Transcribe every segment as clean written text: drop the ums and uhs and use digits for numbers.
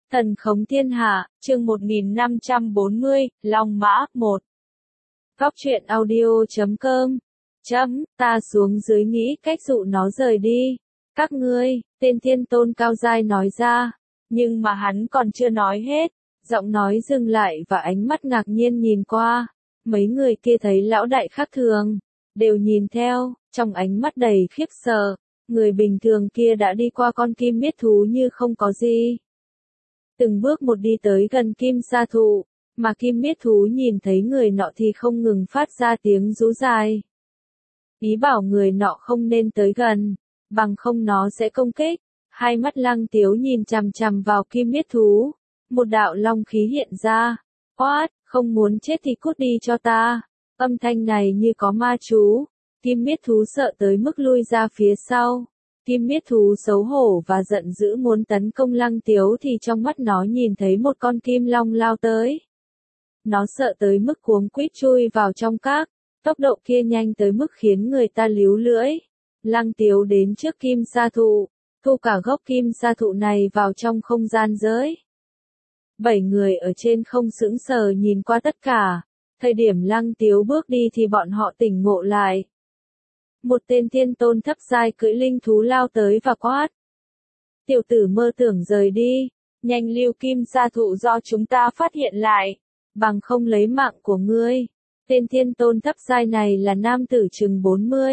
Thần khống thiên hạ, chương 1540, Long Mã, 1. Góc truyện audio.com. Ta xuống dưới nghĩ cách dụ nó rời đi. Các ngươi, tên thiên tôn cao giai nói ra. Nhưng mà hắn còn chưa nói hết. Giọng nói dừng lại và ánh mắt ngạc nhiên nhìn qua. Mấy người kia thấy lão đại khác thường. Đều nhìn theo, trong ánh mắt đầy khiếp sợ. Người bình thường kia đã đi qua con kim miết thú như không có gì. Từng bước một đi tới gần kim sa thụ, mà kim miết thú nhìn thấy người nọ thì không ngừng phát ra tiếng rú dài. Ý bảo người nọ không nên tới gần, bằng không nó sẽ công kích. Hai mắt Lăng Tiếu nhìn chằm chằm vào kim miết thú, một đạo long khí hiện ra. Quát, không muốn chết thì cút đi cho ta. Âm thanh này như có ma chú. Kim miết thú sợ tới mức lui ra phía sau. Kim miết thú xấu hổ và giận dữ muốn tấn công Lăng Tiếu thì trong mắt nó nhìn thấy một con kim long lao tới. Nó sợ tới mức cuống quýt chui vào trong các, tốc độ kia nhanh tới mức khiến người ta líu lưỡi. Lăng Tiếu đến trước kim sa thụ, thu cả gốc kim sa thụ này vào trong không gian giới. 7 người ở trên không sững sờ nhìn qua tất cả. Thời điểm Lăng Tiếu bước đi thì bọn họ tỉnh ngộ lại. Một tên thiên tôn thấp giai cưỡi linh thú lao tới và quát. Tiểu tử mơ tưởng rời đi, nhanh lưu kim sa thụ do chúng ta phát hiện lại, bằng không lấy mạng của ngươi. Tên thiên tôn thấp giai này là nam tử chừng 40.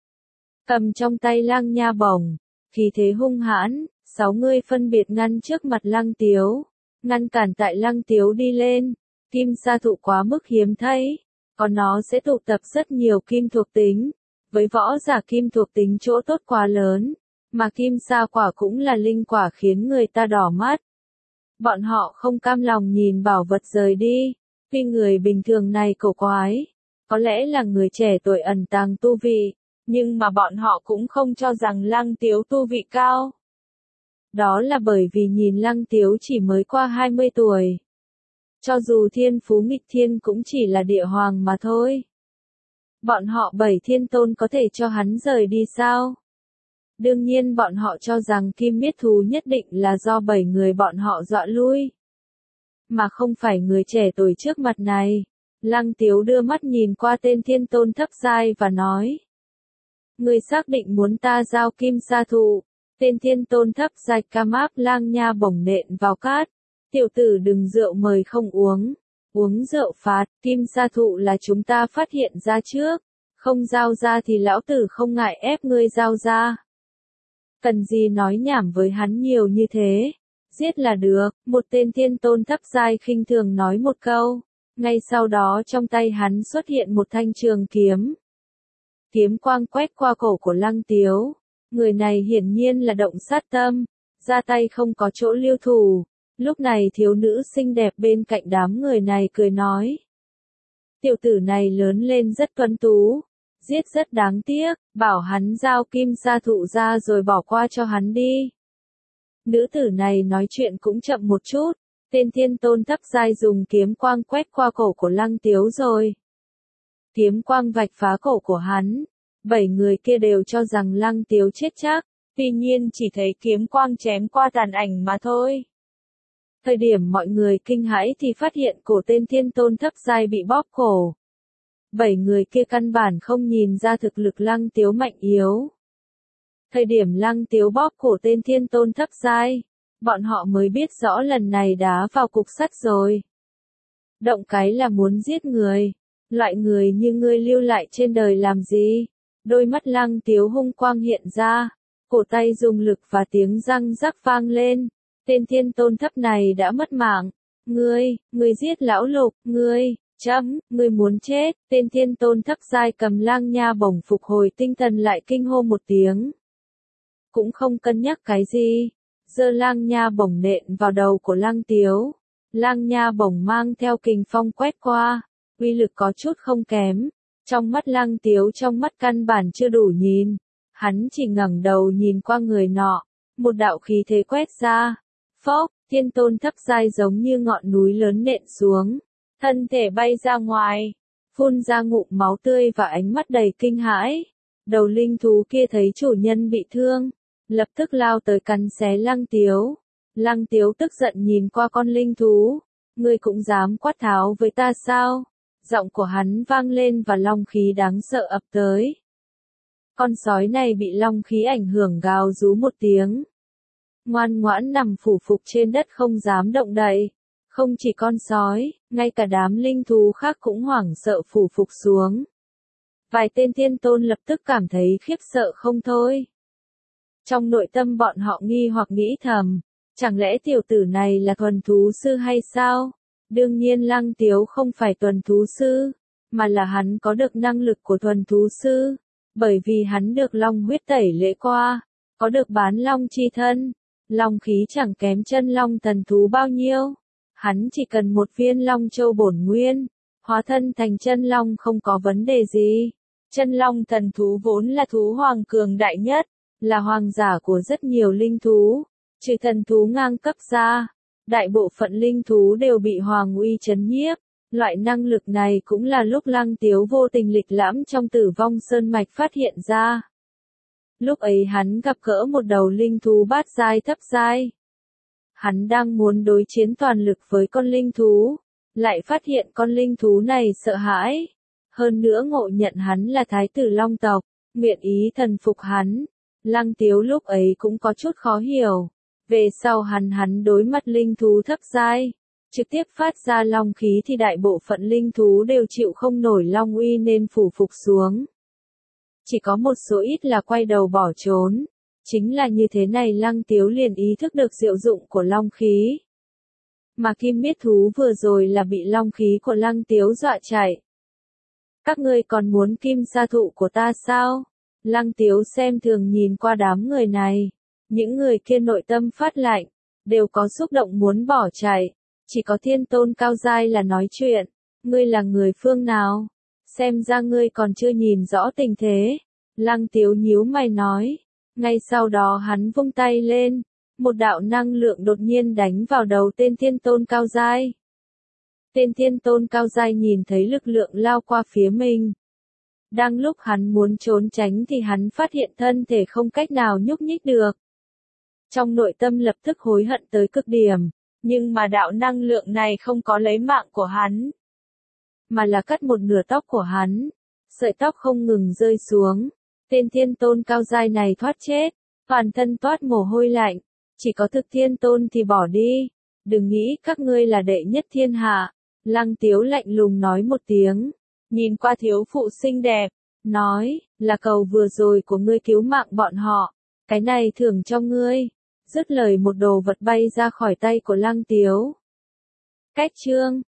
Cầm trong tay lăng nha bổng, khí thế hung hãn, 6 người phân biệt ngăn trước mặt Lăng Tiếu, ngăn cản tại Lăng Tiếu đi lên. Kim sa thụ quá mức hiếm thấy, còn nó sẽ tụ tập rất nhiều kim thuộc tính. Với võ giả kim thuộc tính chỗ tốt quá lớn, mà kim sa quả cũng là linh quả khiến người ta đỏ mắt. Bọn họ không cam lòng nhìn bảo vật rời đi, vì người bình thường này cổ quái, có lẽ là người trẻ tuổi ẩn tàng tu vị, nhưng mà bọn họ cũng không cho rằng Lăng Tiếu tu vị cao. Đó là bởi vì nhìn Lăng Tiếu chỉ mới qua 20 tuổi. Cho dù thiên phú nghịch thiên cũng chỉ là địa hoàng mà thôi. Bọn họ 7 thiên tôn có thể cho hắn rời đi sao? Đương nhiên bọn họ cho rằng kim miết thú nhất định là do 7 người bọn họ dọa lui. Mà không phải người trẻ tuổi trước mặt này. Lăng Tiếu đưa mắt nhìn qua tên thiên tôn thấp giai và nói. Người xác định muốn ta giao kim sa thụ. Tên thiên tôn thấp giai cam áp lang nha bổng nện vào cát. Tiểu tử đừng rượu mời không uống. Uống rượu phạt, kim sa thụ là chúng ta phát hiện ra trước. Không giao ra thì lão tử không ngại ép ngươi giao ra. Cần gì nói nhảm với hắn nhiều như thế. Giết là được, một tên thiên tôn thấp giai khinh thường nói một câu. Ngay sau đó trong tay hắn xuất hiện một thanh trường kiếm. Kiếm quang quét qua cổ của Lăng Tiếu. Người này hiển nhiên là động sát tâm. Ra tay không có chỗ lưu thủ. Lúc này thiếu nữ xinh đẹp bên cạnh đám người này cười nói. Tiểu tử này lớn lên rất tuấn tú, giết rất đáng tiếc, bảo hắn giao kim sa thụ ra rồi bỏ qua cho hắn đi. Nữ tử này nói chuyện cũng chậm một chút, tên thiên tôn thấp giai dùng kiếm quang quét qua cổ của Lăng Tiếu rồi. Kiếm quang vạch phá cổ của hắn, 7 người kia đều cho rằng Lăng Tiếu chết chắc, tuy nhiên chỉ thấy kiếm quang chém qua tàn ảnh mà thôi. Thời điểm mọi người kinh hãi thì phát hiện cổ tên thiên tôn thấp giai bị bóp cổ. 7 người kia căn bản không nhìn ra thực lực Lăng Tiếu mạnh yếu. Thời điểm Lăng Tiếu bóp cổ tên thiên tôn thấp giai, bọn họ mới biết rõ lần này đá vào cục sắt rồi. Động cái là muốn giết người. Loại người như ngươi lưu lại trên đời làm gì? Đôi mắt Lăng Tiếu hung quang hiện ra, cổ tay dùng lực và tiếng răng rắc vang lên. Tên thiên tôn thấp này đã mất mạng. Ngươi giết lão lục, ngươi muốn chết. Tên thiên tôn thấp giai cầm lang nha bổng phục hồi tinh thần lại kinh hô một tiếng. Cũng không cân nhắc cái gì. Giơ lang nha bổng nện vào đầu của Lăng Tiếu. Lang nha bổng mang theo kình phong quét qua. Uy lực có chút không kém. Trong mắt Lăng Tiếu trong mắt căn bản chưa đủ nhìn. Hắn chỉ ngẩng đầu nhìn qua người nọ. Một đạo khí thế quét ra. Phốc, thiên tôn thấp giai giống như ngọn núi lớn nện xuống, thân thể bay ra ngoài, phun ra ngụm máu tươi và ánh mắt đầy kinh hãi. Đầu linh thú kia thấy chủ nhân bị thương, lập tức lao tới cắn xé Lăng Tiếu. Lăng Tiếu tức giận nhìn qua con linh thú. Ngươi cũng dám quát tháo với ta sao? Giọng của hắn vang lên và long khí đáng sợ ập tới. Con sói này bị long khí ảnh hưởng gào rú một tiếng. Ngoan ngoãn nằm phủ phục trên đất không dám động đậy. Không chỉ con sói, ngay cả đám linh thú khác cũng hoảng sợ phủ phục xuống. Vài tên thiên tôn lập tức cảm thấy khiếp sợ không thôi. Trong nội tâm bọn họ nghi hoặc nghĩ thầm, chẳng lẽ tiểu tử này là thuần thú sư hay sao? Đương nhiên Lăng Tiếu không phải thuần thú sư, mà là hắn có được năng lực của thuần thú sư, bởi vì hắn được long huyết tẩy lễ qua, có được bán long chi thân, long khí chẳng kém chân long thần thú bao nhiêu. Hắn chỉ cần một viên long châu bổn nguyên, hóa thân thành chân long không có vấn đề gì. Chân long thần thú vốn là thú hoàng cường đại nhất, là hoàng giả của rất nhiều linh thú, trừ thần thú ngang cấp ra, đại bộ phận linh thú đều bị hoàng uy trấn nhiếp. Loại năng lực này cũng là lúc Lăng Tiếu vô tình lịch lãm trong Tử Vong Sơn Mạch phát hiện ra. Lúc ấy hắn gặp gỡ một đầu linh thú bát giai thấp giai. Hắn đang muốn đối chiến toàn lực với con linh thú, lại phát hiện con linh thú này sợ hãi. Hơn nữa ngộ nhận hắn là thái tử long tộc, nguyện ý thần phục hắn. Lăng Tiếu lúc ấy cũng có chút khó hiểu. Về sau hắn đối mặt linh thú thấp giai, trực tiếp phát ra long khí thì đại bộ phận linh thú đều chịu không nổi long uy nên phủ phục xuống. Chỉ có một số ít là quay đầu bỏ trốn. Chính là như thế này Lăng Tiếu liền ý thức được diệu dụng của long khí. Mà kim miết thú vừa rồi là bị long khí của Lăng Tiếu dọa chạy. Các ngươi còn muốn kim sa thụ của ta sao? Lăng Tiếu xem thường nhìn qua đám người này. Những người kia nội tâm phát lạnh, đều có xúc động muốn bỏ chạy. Chỉ có thiên tôn cao giai là nói chuyện. Ngươi là người phương nào? Xem ra ngươi còn chưa nhìn rõ tình thế. Lăng Tiếu nhíu mày nói. Ngay sau đó hắn vung tay lên. Một đạo năng lượng đột nhiên đánh vào đầu tên thiên tôn cao giai. Tên thiên tôn cao giai nhìn thấy lực lượng lao qua phía mình. Đang lúc hắn muốn trốn tránh thì hắn phát hiện thân thể không cách nào nhúc nhích được. Trong nội tâm lập tức hối hận tới cực điểm, nhưng mà đạo năng lượng này không có lấy mạng của hắn, mà là cắt một nửa tóc của hắn. Sợi tóc không ngừng rơi xuống, tên thiên tôn cao giai này thoát chết, toàn thân toát mồ hôi lạnh, chỉ có thực thiên tôn thì bỏ đi. Đừng nghĩ các ngươi là đệ nhất thiên hạ. Lăng Tiếu lạnh lùng nói một tiếng, nhìn qua thiếu phụ xinh đẹp, nói, là cầu vừa rồi của ngươi cứu mạng bọn họ, cái này thưởng cho ngươi. Dứt lời một đồ vật bay ra khỏi tay của Lăng Tiếu. Cách chương